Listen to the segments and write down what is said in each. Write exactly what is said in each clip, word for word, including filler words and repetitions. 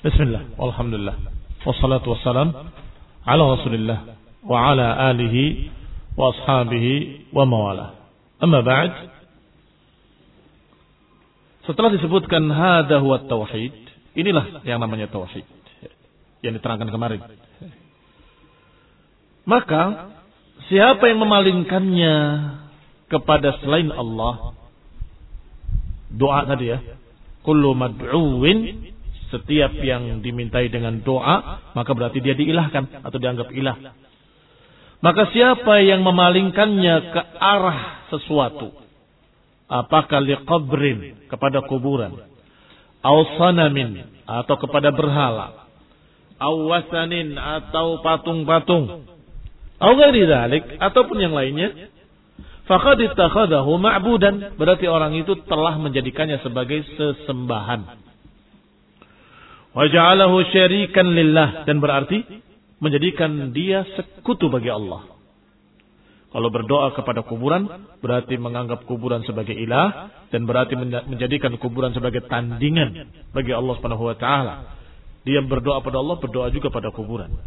Bismillah, walhamdulillah, wassalatu wassalam ala rasulillah wa ala alihi wa ashabihi wa mawalah. Amma ba'd. Setelah disebutkan hadha huwa tauhid, inilah yang namanya tauhid yang diterangkan kemarin. Maka siapa yang memalingkannya kepada selain Allah, doa tadi ya, kullu mad'uwin, setiap yang dimintai dengan doa, maka berarti dia diilahkan atau dianggap ilah. Maka siapa yang memalingkannya ke arah sesuatu, apakah liqabrin, kepada kuburan, au sanamin, atau kepada berhala, au wasanin, atau patung-patung, au ghairi dzalik, ataupun yang lainnya, faqad ittakhadahu ma'budan, berarti orang itu telah menjadikannya sebagai sesembahan. Wa ja'alahu syarikan lillah, dan berarti menjadikan dia sekutu bagi Allah. Kalau berdoa kepada kuburan berarti menganggap kuburan sebagai ilah, dan berarti menjadikan kuburan sebagai tandingan bagi Allah Subhanahu wa taala. Dia berdoa pada Allah, berdoa juga pada kuburan.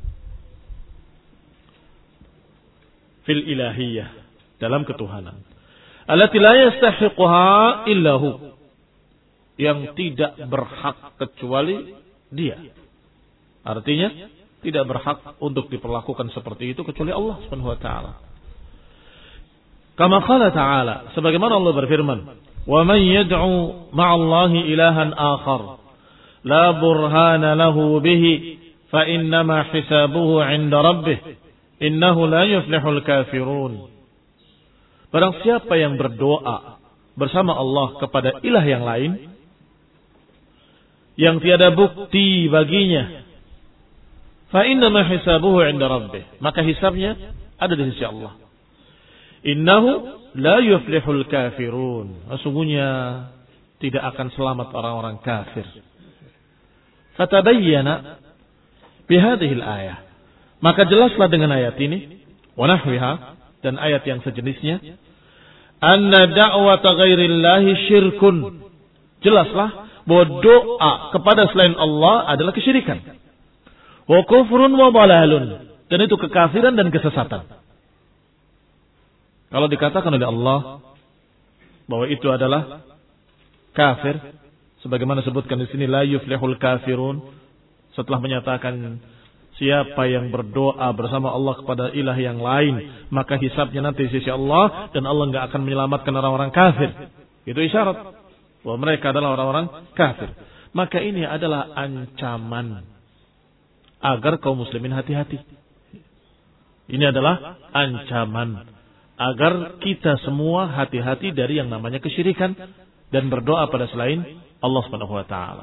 Fil ilahiyah, dalam ketuhanan. Allati la yastahiquha illahu, yang tidak berhak kecuali dia. Artinya tidak berhak untuk diperlakukan seperti itu kecuali Allah Subhanahu wa taala. Kama qala ta'ala, sebagaimana Allah berfirman, "Wa man yad'u ma'allahi ilahan akhar la burhana lahu bihi fa innama hisabuhu 'inda rabbih innahu la yuflihul kafirun." Barang siapa yang berdoa bersama Allah kepada ilah yang lain yang tiada bukti baginya, fa innama hisabuhu 'inda rabbih, maka hisabnya ada di sisi Allah. Innahu la yuflihul kafirun, sesungguhnya tidak akan selamat orang-orang kafir. Fatabayyana bihadhihi al-ayah, maka jelaslah dengan ayat ini, wa nahwiha, dan ayat yang sejenisnya, anna da'wata ghairillahi syirkun, jelaslah bahwa doa kepada selain Allah adalah kesyirikan. Wa kufrun wa dalalun, dan itu kekafiran dan kesesatan. Kalau dikatakan oleh Allah bahwa itu adalah kafir, sebagaimana sebutkan di sini la yuflihul kafirun, setelah menyatakan siapa yang berdoa bersama Allah kepada ilah yang lain, maka hisabnya nanti di sisi Allah, dan Allah enggak akan menyelamatkan orang-orang kafir. Itu isyarat bahwa mereka adalah orang-orang kafir. Maka ini adalah ancaman agar kaum muslimin hati-hati. Ini adalah ancaman agar kita semua hati-hati dari yang namanya kesyirikan dan berdoa pada selain Allah Subhanahu wa taala.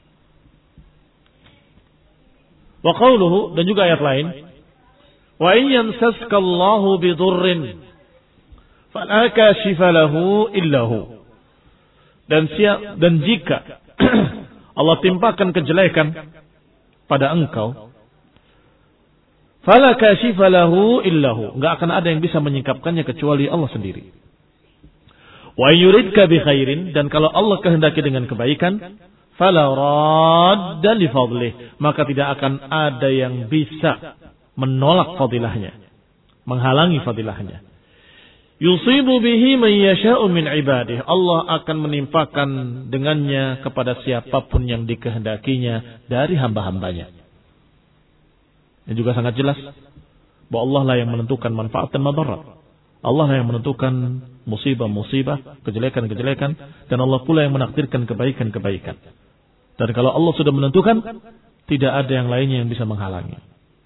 Wa qauluhu, dan juga ayat lain, wa in yamsaskallahu bidurrin fala kashifa lahu illahu, dan siap, dan jika Allah timpakan kejelekan pada engkau, fala kashifa lahu illahu, enggak akan ada yang bisa menyingkapkannya kecuali Allah sendiri. Wa yuridka bi khairin, dan kalau Allah kehendaki dengan kebaikan, fala radda li fadlih, maka tidak akan ada yang bisa menolak fadilahnya, menghalangi fadilahnya. Yusibu bihi man yasha'u min ibadihi, Allah akan menimpakan dengannya kepada siapapun yang dikehendakinya dari hamba-hambanya. Ini juga sangat jelas bahwa Allah lah yang menentukan manfaat dan madarat. Allah lah yang menentukan musibah-musibah, kejelekan-kejelekan, dan Allah pula yang menakdirkan kebaikan-kebaikan. Dan kalau Allah sudah menentukan, tidak ada yang lainnya yang bisa menghalangi.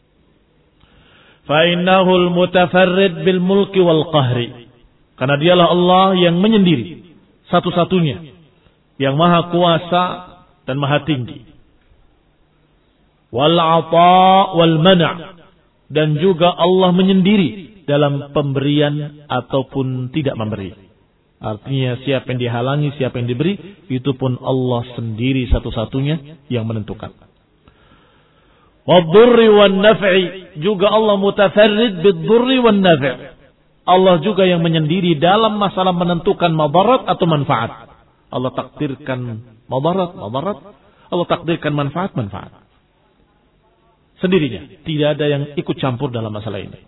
Fa innahul mutafarrid bil mulki wal qahri, karena dialah Allah yang menyendiri, satu-satunya, yang maha kuasa dan maha tinggi. Wal ata wal mana', dan juga Allah menyendiri dalam pemberian ataupun tidak memberi. Artinya siapa yang dihalangi, siapa yang diberi, itu pun Allah sendiri satu-satunya yang menentukan. Wad-durri wan-naf'i, juga Allah mutafarrid bid-durri wan-naf'. Allah juga yang menyendiri dalam masalah menentukan madarat atau manfaat. Allah takdirkan madarat, madarat. Allah takdirkan manfaat-manfaat. Sendirinya. Tidak ada yang ikut campur dalam masalah ini.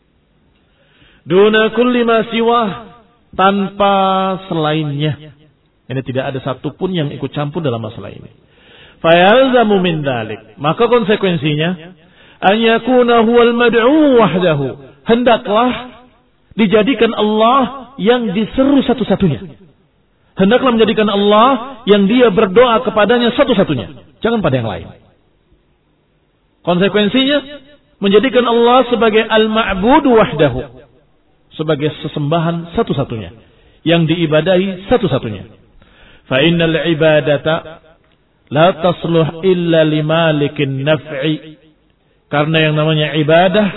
Duna kulli ma siwah. Tanpa selainnya. Ini tidak ada satupun yang ikut campur dalam masalah ini. Fayalzamu min dzalik. Maka konsekuensinya. An yakuna huwal mad'u wahdahu. Hendaklah dijadikan Allah yang diseru satu-satunya. Hendaklah menjadikan Allah yang dia berdoa kepadanya satu-satunya. Jangan pada yang lain. Konsekuensinya, menjadikan Allah sebagai al-ma'budu wahdahu. Sebagai sesembahan satu-satunya. Yang diibadahi satu-satunya. Fa innal ibadata la tasluh illa limalikin naf'i. Karena yang namanya ibadah,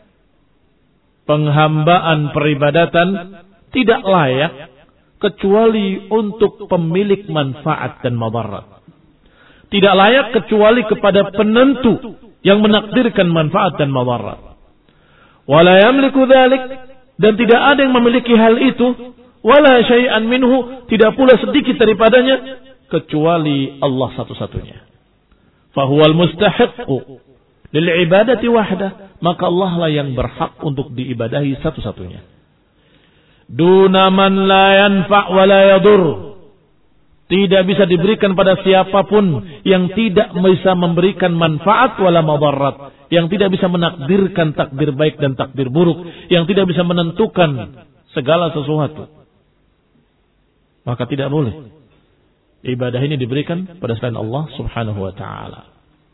penghambaan peribadatan tidak layak kecuali untuk pemilik manfaat dan madarat. Tidak layak kecuali kepada penentu yang menakdirkan manfaat dan madarat. Wala yamliku dzalik, dan tidak ada yang memiliki hal itu, wala syai'an minhu, tidak pula sedikit daripadanya kecuali Allah satu-satunya. Fahuwal mustahiqqu lil ibadati wahdah, maka Allah lah yang berhak untuk diibadahi satu-satunya. Duna man la yanfa' wa la yadur. Tidak bisa diberikan pada siapapun yang tidak bisa memberikan manfaat wala madarat, yang tidak bisa menakdirkan takdir baik dan takdir buruk, yang tidak bisa menentukan segala sesuatu. Maka tidak boleh ibadah ini diberikan pada selain Allah Subhanahu wa taala.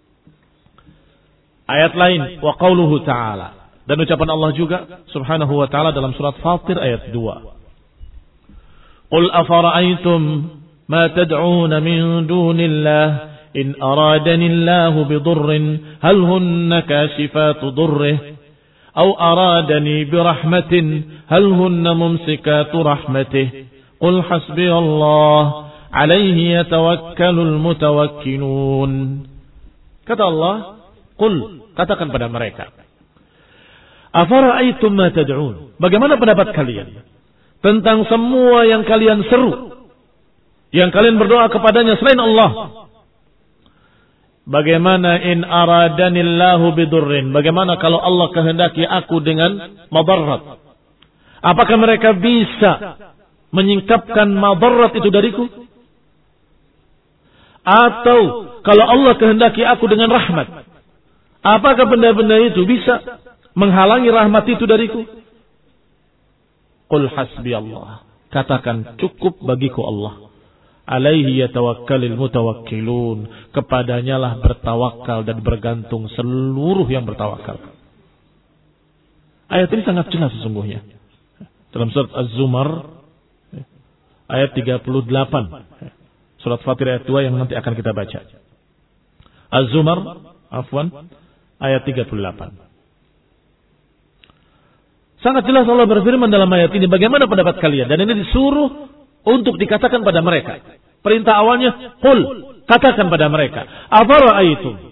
Ayat lain, wa qauluhu ta'ala, dan ucapan Allah juga Subhanahu wa ta'ala dalam surat Fatir ayat dua. Qul afara'aytum ma tad'una min dunillah in aradani Allahu bidurrin hal hunna kashifatu durrih aw aradani birahmatin hal hunna mumsikatu rahmatih qul hasbiyallah alayhi yatawakkalul mutawakkilun. Kata Allah, qul, katakan pada mereka, afara'aytum ma tad'un, bagaimana pendapat kalian tentang semua yang kalian seru, yang kalian berdoa kepadanya selain Allah? Bagaimana in aradanillahu bidurrin, bagaimana kalau Allah kehendaki aku dengan madarat? Apakah mereka bisa menyingkapkan madarat itu dariku? Atau kalau Allah kehendaki aku dengan rahmat, apakah benda-benda itu bisa menghalangi rahmat itu dariku? Qul hasbiyallah, katakan cukup bagiku Allah. Alaihi yatawakkalul mutawakkilun, kepadanya lah bertawakal dan bergantung seluruh yang bertawakal. Ayat ini sangat jelas sesungguhnya. Dalam surat Az-Zumar ayat tiga puluh delapan. Surat Fatir ayat dua yang nanti akan kita baca. Az-Zumar, afwan, ayat tiga puluh delapan. Sangat jelas Allah berfirman dalam ayat ini, bagaimana pendapat kalian? Dan ini disuruh untuk dikatakan pada mereka. Perintah awalnya, qul, katakan pada mereka. Afara'aytum.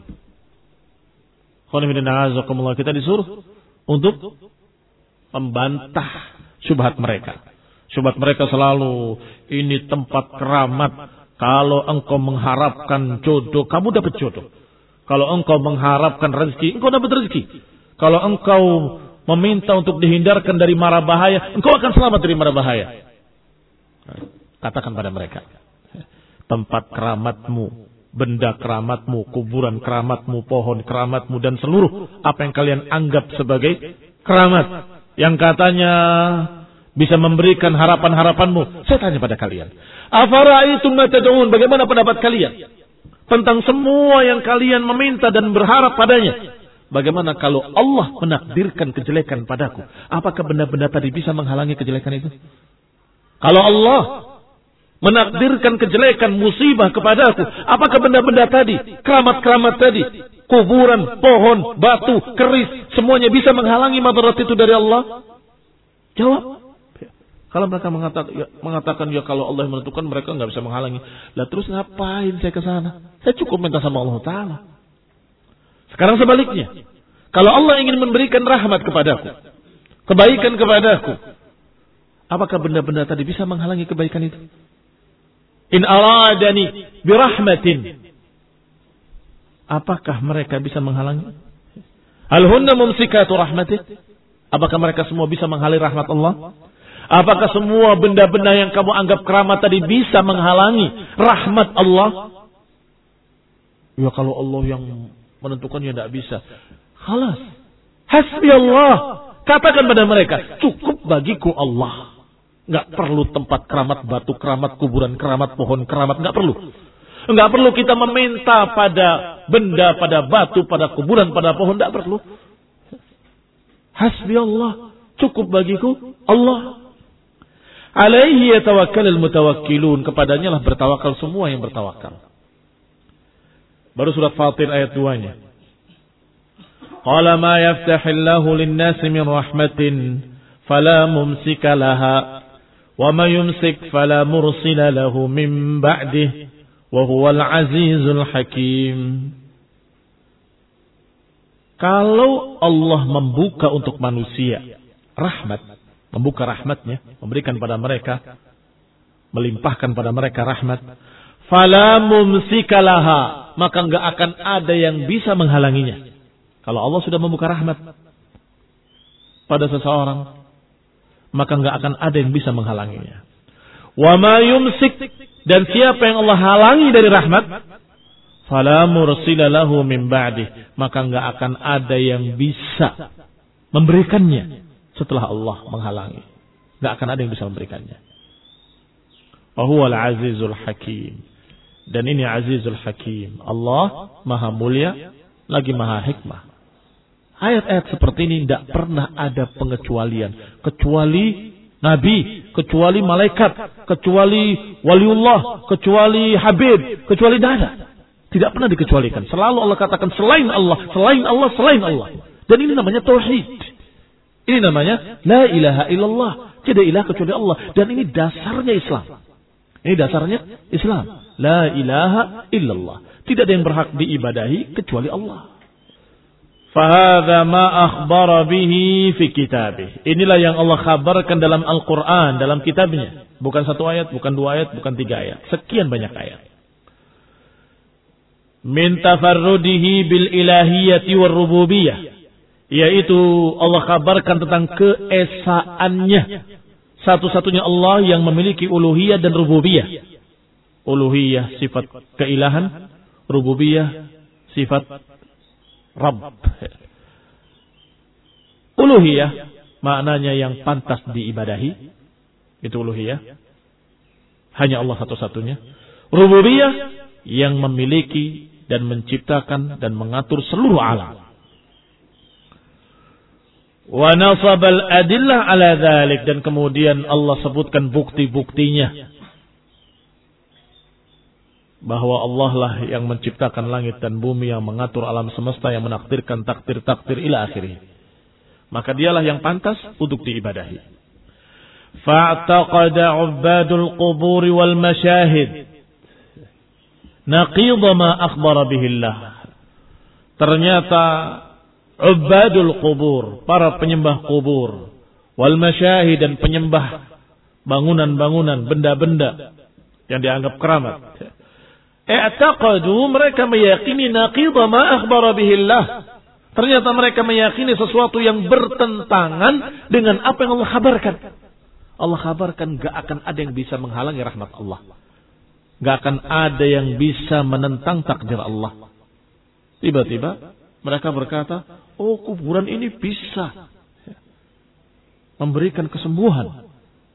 Kita disuruh untuk membantah syubhat mereka. Syubhat mereka selalu, ini tempat keramat. Kalau engkau mengharapkan jodoh, kamu dapat jodoh. Kalau engkau mengharapkan rezeki, engkau dapat rezeki. Kalau engkau meminta untuk dihindarkan dari mara bahaya, engkau akan selamat dari mara bahaya. Katakan pada mereka, tempat keramatmu, benda keramatmu, kuburan keramatmu, pohon keramatmu, dan seluruh apa yang kalian anggap sebagai keramat, yang katanya bisa memberikan harapan-harapanmu. Saya tanya pada kalian, afara'aytum ma tad'un, bagaimana pendapat kalian tentang semua yang kalian meminta dan berharap padanya? Bagaimana kalau Allah menakdirkan kejelekan padaku? Apakah benda-benda tadi bisa menghalangi kejelekan itu? Kalau Allah menakdirkan kejelekan, musibah kepadaku, apakah benda-benda tadi, keramat-keramat tadi, kuburan, pohon, batu, keris, semuanya bisa menghalangi madarat itu dari Allah? Jawab. Kalau mereka mengatakan ya, mengatakan ya kalau Allah menentukan, mereka nggak bisa menghalangi. Lah terus ngapain saya ke sana? Saya cukup minta sama Allah Taala. Sekarang sebaliknya, kalau Allah ingin memberikan rahmat kepadaku, kebaikan kepadaku, apakah benda-benda tadi bisa menghalangi kebaikan itu? In aradani birahmatin, apakah mereka bisa menghalangi? Hal hunna mumsikatu rahmatih? Apakah mereka semua bisa menghalangi rahmat Allah? Apakah semua benda-benda yang kamu anggap keramat tadi bisa menghalangi rahmat Allah? Ya kalau Allah yang menentukannya tidak bisa. Khalas. Hasbi Allah. Katakan pada mereka, cukup bagiku Allah. Enggak perlu tempat keramat, batu keramat, kuburan keramat, pohon keramat, enggak perlu. Enggak perlu kita meminta pada benda, pada batu, pada kuburan, pada pohon, enggak perlu. Hasbi Allah. Cukup bagiku Allah. Alaihi yatawakkalul mutawakkilun, kepadanya lah bertawakal semua yang bertawakal. Baru surat Fatir ayat dua-nya. Qala ma yaftahillahu lin-nasi min rahmatin fala mumsika laha wa ma yumsik fala mursila lahu min ba'dih wa huwal azizul hakim. Kalau Allah membuka untuk manusia rahmat, membuka rahmatnya, memberikan pada mereka, melimpahkan pada mereka rahmat, fala mumsika laha, maka enggak akan ada yang bisa menghalanginya. Kalau Allah sudah membuka rahmat pada seseorang, maka enggak akan ada yang bisa menghalanginya. Wa ma yumsik, dan siapa yang Allah halangi dari rahmat, fala mursila lahu min ba'dih, maka enggak akan ada yang bisa memberikannya setelah Allah menghalangi. Enggak akan ada yang bisa memberikannya. Wa huwal azizul hakim. Dan ini azizul hakim. Allah maha mulia lagi maha hikmah. Ayat-ayat seperti ini tidak pernah ada pengecualian. Kecuali Nabi, kecuali malaikat, kecuali waliullah, kecuali Habib, kecuali tidak ada. Tidak pernah dikecualikan. Selalu Allah katakan selain Allah, selain Allah, selain Allah. Dan ini namanya tauhid. Ini namanya la ilaha illallah. Tidak ilah kecuali Allah. Dan ini dasarnya Islam. Ini dasarnya Islam. La ilaha illallah. Tidak ada yang berhak diibadahi kecuali Allah. Fahadha ma akhbara bihi fi kitabih. Inilah yang Allah kabarkan dalam Al-Quran, dalam kitabnya. Bukan satu ayat, bukan dua ayat, bukan tiga ayat. Sekian banyak ayat. Min tafarrudihi bil ilahiyati war rububiyah. Yaitu Allah kabarkan tentang keesaannya. Satu-satunya Allah yang memiliki uluhiyah dan rububiyah. Uluhiyah sifat keilahan, rububiyah sifat Rabb. Uluhiyah maknanya yang pantas diibadahi. Itu uluhiyah. Hanya Allah satu-satunya. Rububiyah yang memiliki dan menciptakan dan mengatur seluruh alam. Wa nasabal adillah ala dzalik, dan kemudian Allah sebutkan bukti-buktinya bahwa Allah lah yang menciptakan langit dan bumi, yang mengatur alam semesta, yang menakdirkan takdir-takdir ila akhirih. Maka dialah yang pantas untuk diibadahi. Fa'taqada 'ubbadul qubur wal masyahid naqid ma akhbara bihi Allah. Ternyata ubbadul qubur, para penyembah kubur, wal masyahid, dan penyembah bangunan-bangunan, benda-benda yang dianggap keramat. I'taqadu, mereka meyakini naqidha ma akhbara bihi Allah. Ternyata mereka meyakini sesuatu yang bertentangan dengan apa yang Allah kabarkan. Allah kabarkan gak akan ada yang bisa menghalangi rahmat Allah. Gak akan ada yang bisa menentang takdir Allah. Tiba-tiba mereka berkata, oh kuburan ini bisa memberikan kesembuhan.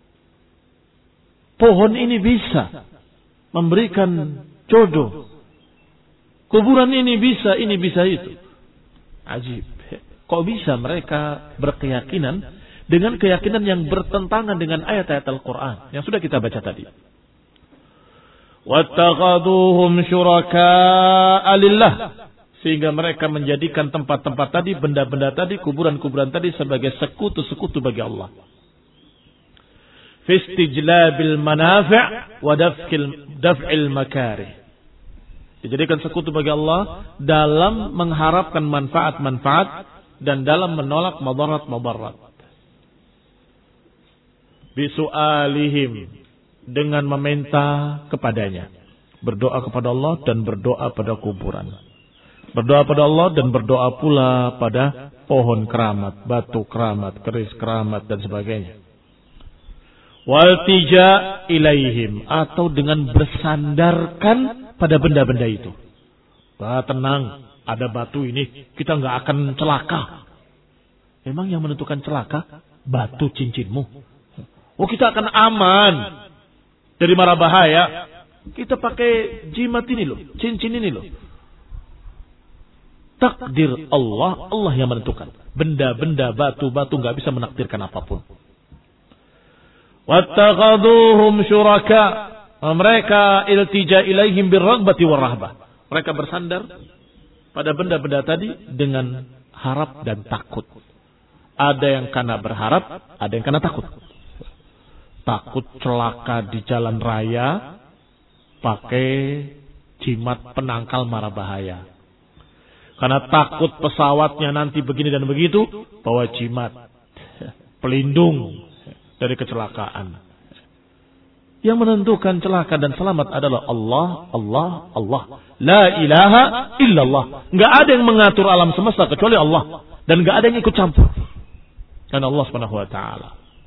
Pohon ini bisa memberikan jodoh. Kuburan ini bisa, ini bisa itu. Ajib. Kok bisa mereka berkeyakinan dengan keyakinan yang bertentangan dengan ayat-ayat Al-Quran yang sudah kita baca tadi. Wattaqaduhum syuraka'a lillah, sehingga mereka menjadikan tempat-tempat tadi, benda-benda tadi, kuburan-kuburan tadi sebagai sekutu-sekutu bagi Allah. Fistijlabil manafi' wa daf'il daf'il makarih. Dijadikan sekutu bagi Allah dalam mengharapkan manfaat-manfaat dan dalam menolak madarat-madarat. Bisu'alihim, dengan meminta kepadanya, berdoa kepada Allah dan berdoa pada kuburan. Berdoa pada Allah dan berdoa pula pada pohon keramat, batu keramat, keris keramat dan sebagainya. Waltija ilaihim, atau dengan bersandarkan pada benda-benda itu. Bah, tenang, ada batu ini, kita nggak akan celaka. Memang yang menentukan celaka batu cincinmu. Oh, kita akan aman dari mara bahaya. Kita pakai jimat ini loh, cincin ini loh. Takdir Allah, Allah yang menentukan. Benda-benda, batu-batu nggak bisa menakdirkan apapun. Wattakhaduhum syuraka, mereka iltija ilaihim birraghbati warahbah. Mereka bersandar pada benda-benda tadi dengan harap dan takut. Ada yang karena berharap, ada yang karena takut. Takut celaka di jalan raya pakai jimat penangkal mara bahaya. Karena takut pesawatnya nanti begini dan begitu, bawa jimat pelindung dari kecelakaan. Yang menentukan celaka dan selamat adalah Allah, Allah, Allah. La ilaha illallah. Enggak ada yang mengatur alam semesta kecuali Allah, dan enggak ada yang ikut campur. Dan Allah Subhanahu wa taala.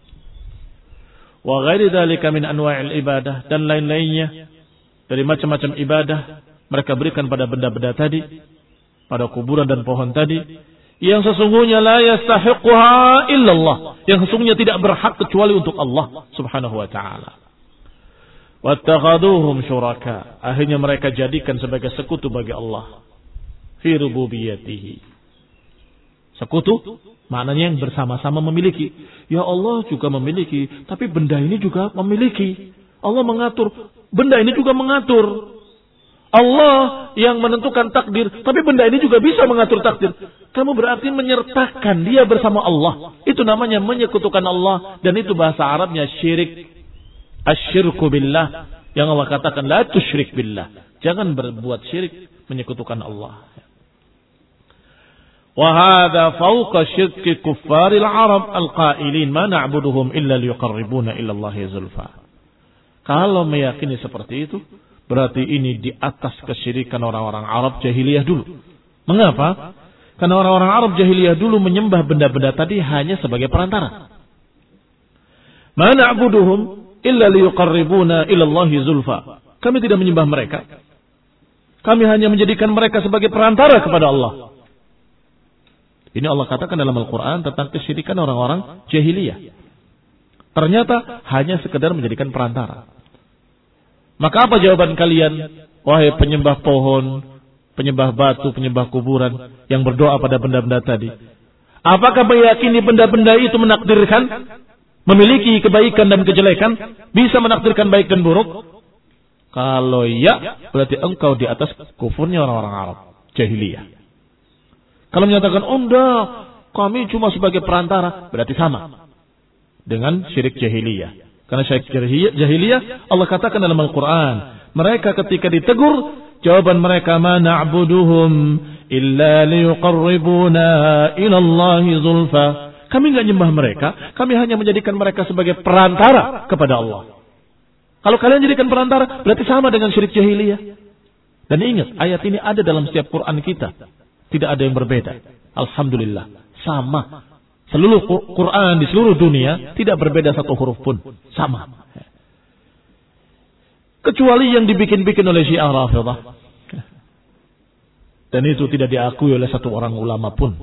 Wa ghairi dzalika min anwa'il ibadah, dan lain-lainnya dari macam-macam ibadah mereka berikan pada benda-benda tadi, pada kuburan dan pohon tadi, yang sesungguhnya la yastahiquha illallah, yang sesungguhnya tidak berhak kecuali untuk Allah Subhanahu wa taala. Wattakhaduhum syuraka, akhirnya mereka jadikan sebagai sekutu bagi Allah fi rububiyatihi. Sekutu maknanya yang bersama-sama memiliki. Ya Allah juga memiliki, tapi benda ini juga memiliki. Allah mengatur, benda ini juga mengatur. Allah yang menentukan takdir, tapi benda ini juga bisa mengatur takdir. Kamu berarti menyertakan dia bersama Allah. Itu namanya menyekutukan Allah, dan itu bahasa Arabnya syirik. Asyirku billah, yang Allah katakan la tusyrik billah. Jangan berbuat syirik, menyekutukan Allah. Wa hadza fawqa syirki kuffaril Arab al-qailin ma na'buduhum illa liyuqarribuna ila Allah zulfa. Kalau meyakini seperti itu, berarti ini di atas kesyirikan orang-orang Arab jahiliyah dulu. Mengapa? Karena orang-orang Arab jahiliyah dulu menyembah benda-benda tadi hanya sebagai perantara. Ma na'buduhum illa liyuqarribuna ila Allah zulfa. Kami tidak menyembah mereka. Kami hanya menjadikan mereka sebagai perantara kepada Allah. Ini Allah katakan dalam Al-Quran tentang kesyirikan orang-orang jahiliyah. Ternyata hanya sekedar menjadikan perantara. Maka apa jawaban kalian, wahai penyembah pohon, penyembah batu, penyembah kuburan, yang berdoa pada benda-benda tadi? Apakah meyakini benda-benda itu menakdirkan, memiliki kebaikan dan kejelekan, bisa menakdirkan baik dan buruk? Kalau iya, berarti engkau di atas kufurnya orang-orang Arab jahiliyah. Kalau menyatakan, oh enggak, kami cuma sebagai perantara, berarti sama dengan syirik jahiliyah. Karena syirik jahiliyah, Allah katakan dalam Al-Quran, mereka ketika ditegur, jawaban mereka, ma na'buduhum illa liyuqarribuna ila Allahi zulfa. Kami enggak nyembah mereka, kami hanya menjadikan mereka sebagai perantara kepada Allah. Kalau kalian jadikan perantara, berarti sama dengan syirik jahiliyah. Dan ingat, ayat ini ada dalam setiap Quran kita. Tidak ada yang berbeda. Alhamdulillah. Sama. Seluruh Quran di seluruh dunia tidak berbeda satu huruf pun. Sama. Kecuali yang dibikin-bikin oleh Syiah Rafidhah. Dan itu tidak diakui oleh satu orang ulama pun.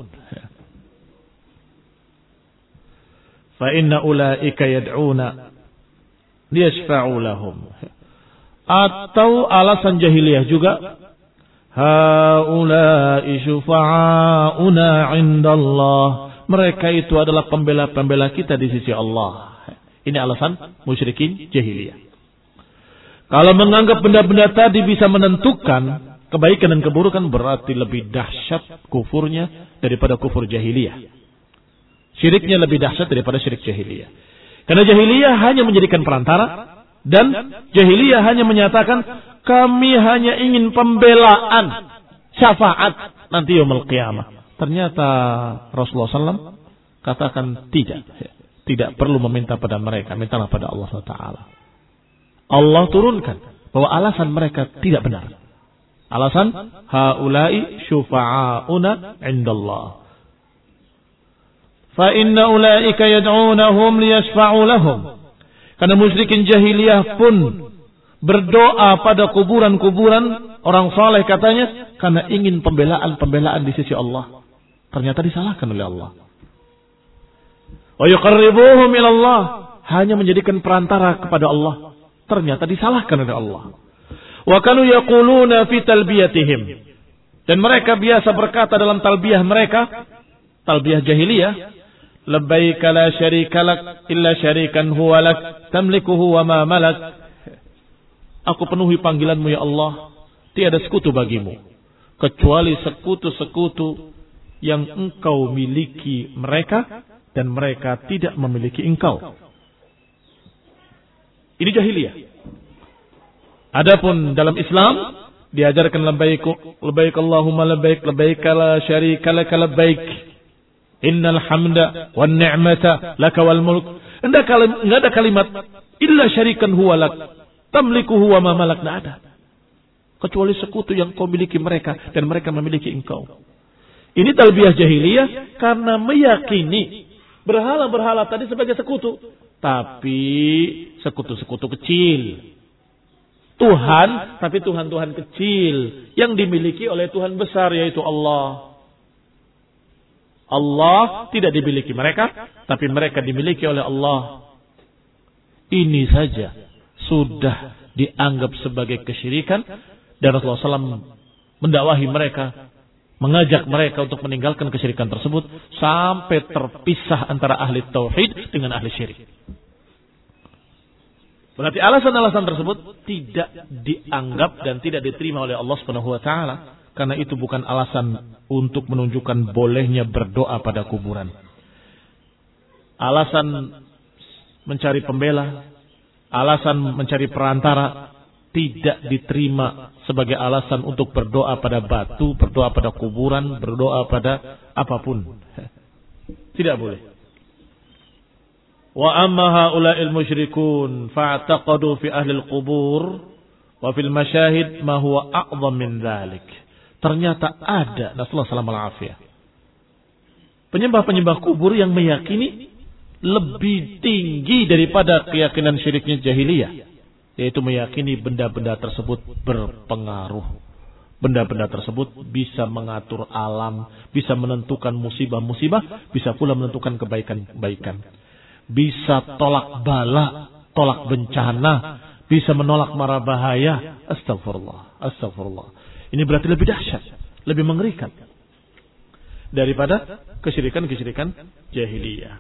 Fa inna ulaika yad'una liyashfa'u lahum. Atau alasan jahiliyah juga, haula'i syufa'auna 'indallah. Mereka itu adalah pembela-pembela kita di sisi Allah. Ini alasan musyrikin jahiliyah. Kalau menganggap benda-benda tadi bisa menentukan kebaikan dan keburukan, berarti lebih dahsyat kufurnya daripada kufur jahiliyah. Syiriknya lebih dahsyat daripada syirik jahiliyah. Karena jahiliyah hanya menjadikan perantara, dan jahiliyah hanya menyatakan, kami hanya ingin pembelaan, syafaat nanti yaumul qiyamah. Ternyata Rasulullah shallallahu alaihi wasallam katakan tidak. Tidak perlu meminta pada mereka, mintalah pada Allah subhanahu wa taala. Allah turunkan bahwa alasan mereka tidak benar. Alasan haula'i syufa'auna 'indallah. Fa inna ulaika yad'unahum liyashfa'u lahum. Karena musyrikin jahiliyah pun berdoa pada kuburan-kuburan orang saleh katanya karena ingin pembelaan-pembelaan di sisi Allah. Ternyata disalahkan oleh Allah. Wa yuqarribuhum ila Allah, hanya menjadikan perantara kepada Allah. Ternyata disalahkan oleh Allah. Wa kanu yaquluna fi talbiyatihim, dan mereka biasa berkata dalam talbiyah mereka, talbiyah jahiliyah, labbaik la syarika lak illa syarikan huwa lak tamlikuhu wa ma malak. Aku penuhi panggilanmu ya Allah, tiada sekutu bagimu kecuali sekutu-sekutu yang engkau miliki mereka dan mereka tidak memiliki engkau. Ini jahiliyah. Adapun dalam Islam diajarkan labbaik labbaik Allahumma labbaik labbaik la syarika lak labbaik innal hamda wan ni'mata laka wal mulk. Enggak ada kalimat illa syarikan huwa lak tamlikuhu wa ma malak, tidak ada. Kecuali sekutu yang kau miliki mereka dan mereka memiliki engkau. Ini talbiyah jahiliyah karena meyakini berhala-berhala tadi sebagai sekutu. Tapi sekutu-sekutu kecil. Tuhan, tapi Tuhan-Tuhan kecil yang dimiliki oleh Tuhan besar yaitu Allah. Allah tidak dimiliki mereka, tapi mereka dimiliki oleh Allah. Ini saja sudah dianggap sebagai kesyirikan, dan Rasulullah shallallahu alaihi wasallam mendakwahi mereka, mengajak mereka untuk meninggalkan kesyirikan tersebut sampai terpisah antara ahli tauhid dengan ahli syirik. Berarti alasan-alasan tersebut tidak dianggap dan tidak diterima oleh Allah Subhanahu wa taala, karena itu bukan alasan untuk menunjukkan bolehnya berdoa pada kuburan. Alasan mencari pembela, alasan mencari perantara tidak diterima sebagai alasan untuk berdoa pada batu, berdoa pada kuburan, berdoa pada apapun. Tidak boleh. Wa amma haula'il musyrikun fa'taqadu fi ahli al-qubur wa fil masyahid ma huwa a'zam min dzalik. Ternyata ada, Rasulullah sallallahu alaihi wasallam, penyembah-penyembah kubur yang meyakini lebih tinggi daripada keyakinan syiriknya jahiliyah, yaitu meyakini benda-benda tersebut berpengaruh. Benda-benda tersebut bisa mengatur alam, bisa menentukan musibah-musibah, bisa pula menentukan kebaikan-kebaikan. Bisa tolak bala, tolak bencana, bisa menolak mara bahaya. Astagfirullah, astagfirullah. Ini berarti lebih dahsyat, lebih mengerikan daripada kesyirikan-kesyirikan jahiliyah.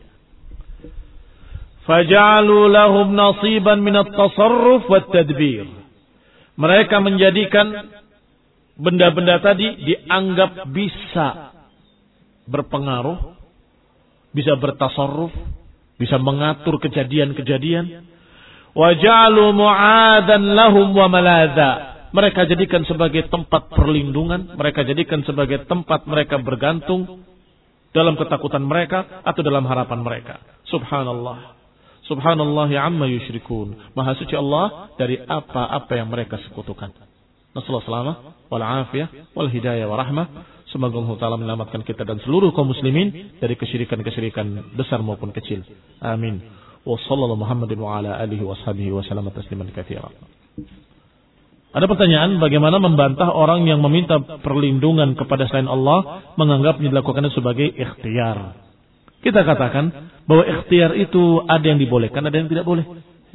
Faja'alu lahum nasiban min at-tasarruf wat-tadbir. Mereka menjadikan benda-benda tadi dianggap bisa berpengaruh, bisa bertasarruf, bisa mengatur kejadian-kejadian. Waja'alu mu'adan lahum wa maladha. Mereka jadikan sebagai tempat perlindungan, mereka jadikan sebagai tempat mereka bergantung dalam ketakutan mereka atau dalam harapan mereka. Subhanallah. Subhanallah amma yusyrikun. Maha suci Allah dari apa-apa yang mereka sekutukan. Nasallahu salamah wal afiyah wal hidayah wa rahmah. Semoga Allah Ta'ala menyelamatkan kita dan seluruh kaum muslimin dari kesyirikan-kesyirikan besar maupun kecil. Amin. Wa sallallahu Muhammadin wa ala alihi wa sahbihi wa sallam tasliman katsiran. Ada pertanyaan, bagaimana membantah orang yang meminta perlindungan kepada selain Allah, menganggapnya dilakukannya sebagai ikhtiar. Kita katakan bahwa ikhtiar itu ada yang dibolehkan, ada yang tidak boleh.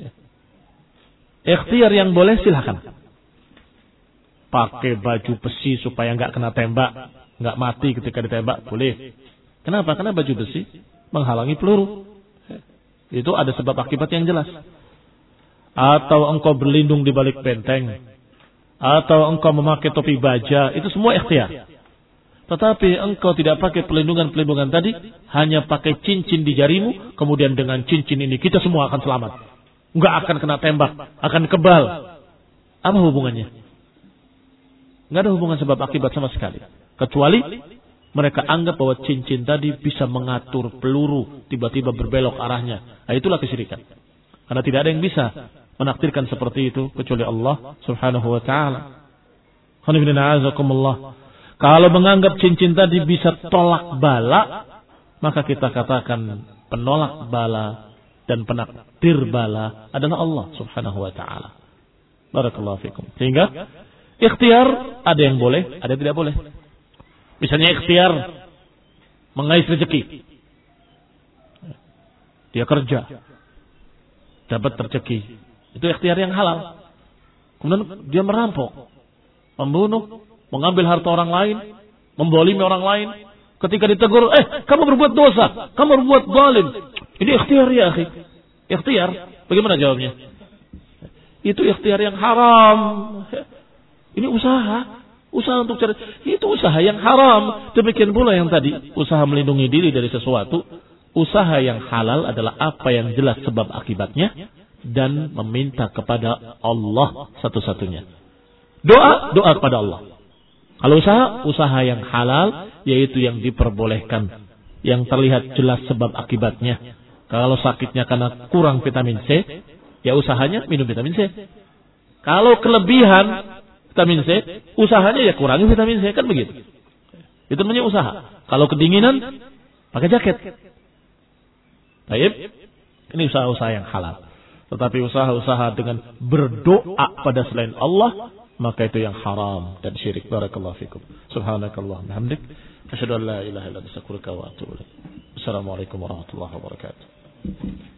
Ikhtiar yang boleh silahkan. Pakai baju besi supaya nggak kena tembak, nggak mati ketika ditembak, boleh. Kenapa? Karena baju besi menghalangi peluru. Itu ada sebab akibat yang jelas. Atau engkau berlindung di balik benteng, atau engkau memakai topi baja, itu semua ikhtiar. Tetapi engkau tidak pakai pelindungan-pelindungan tadi, hanya pakai cincin di jarimu, kemudian dengan cincin ini kita semua akan selamat. Enggak akan kena tembak, akan kebal. Apa hubungannya? Enggak ada hubungan sebab akibat sama sekali. Kecuali mereka anggap bahwa cincin tadi bisa mengatur peluru, tiba-tiba berbelok arahnya. Nah, itulah kesyirikan. Karena tidak ada yang bisa menakdirkan seperti itu kecuali Allah Subhanahu wa taala. Kalau menganggap cincin tadi bisa tolak bala, maka kita katakan penolak bala dan penakdir bala adalah Allah Subhanahu wa taala. Barakallahu fikum. Sehingga ikhtiar ada yang boleh, ada yang tidak boleh. Misalnya ikhtiar mengais rezeki. Dia kerja, dapat rezeki. Itu ikhtiar yang halal. Kemudian dia merampok, membunuh, mengambil harta orang lain, membolimi orang lain. Ketika ditegur, eh kamu berbuat dosa, kamu berbuat zalim. Ini ikhtiar ya akhi. Ikhtiar. Bagaimana jawabnya? Itu ikhtiar yang haram. Ini usaha. Usaha untuk cari. Itu usaha yang haram. Demikian pula yang tadi. Usaha melindungi diri dari sesuatu. Usaha yang halal adalah apa yang jelas sebab akibatnya. Dan meminta kepada Allah satu-satunya. Doa, doa kepada Allah. Kalau usaha, usaha yang halal. Yaitu yang diperbolehkan. Yang terlihat jelas sebab akibatnya. Kalau sakitnya karena kurang vitamin C. Ya usahanya minum vitamin C. Kalau kelebihan vitamin C, usahanya ya kurangi vitamin C, kan begitu. Itu namanya usaha. Kalau kedinginan, pakai jaket. Baik, ini usaha-usaha yang halal. Tetapi usaha-usaha dengan berdoa pada selain Allah, maka itu yang haram dan syirik. Barakallahu fikum. Subhanakallah. Alhamdulillah. Asyhadu an la ilaha illa anta astaghfiruka wa atubu ilaik. Assalamualaikum warahmatullahi wabarakatuh.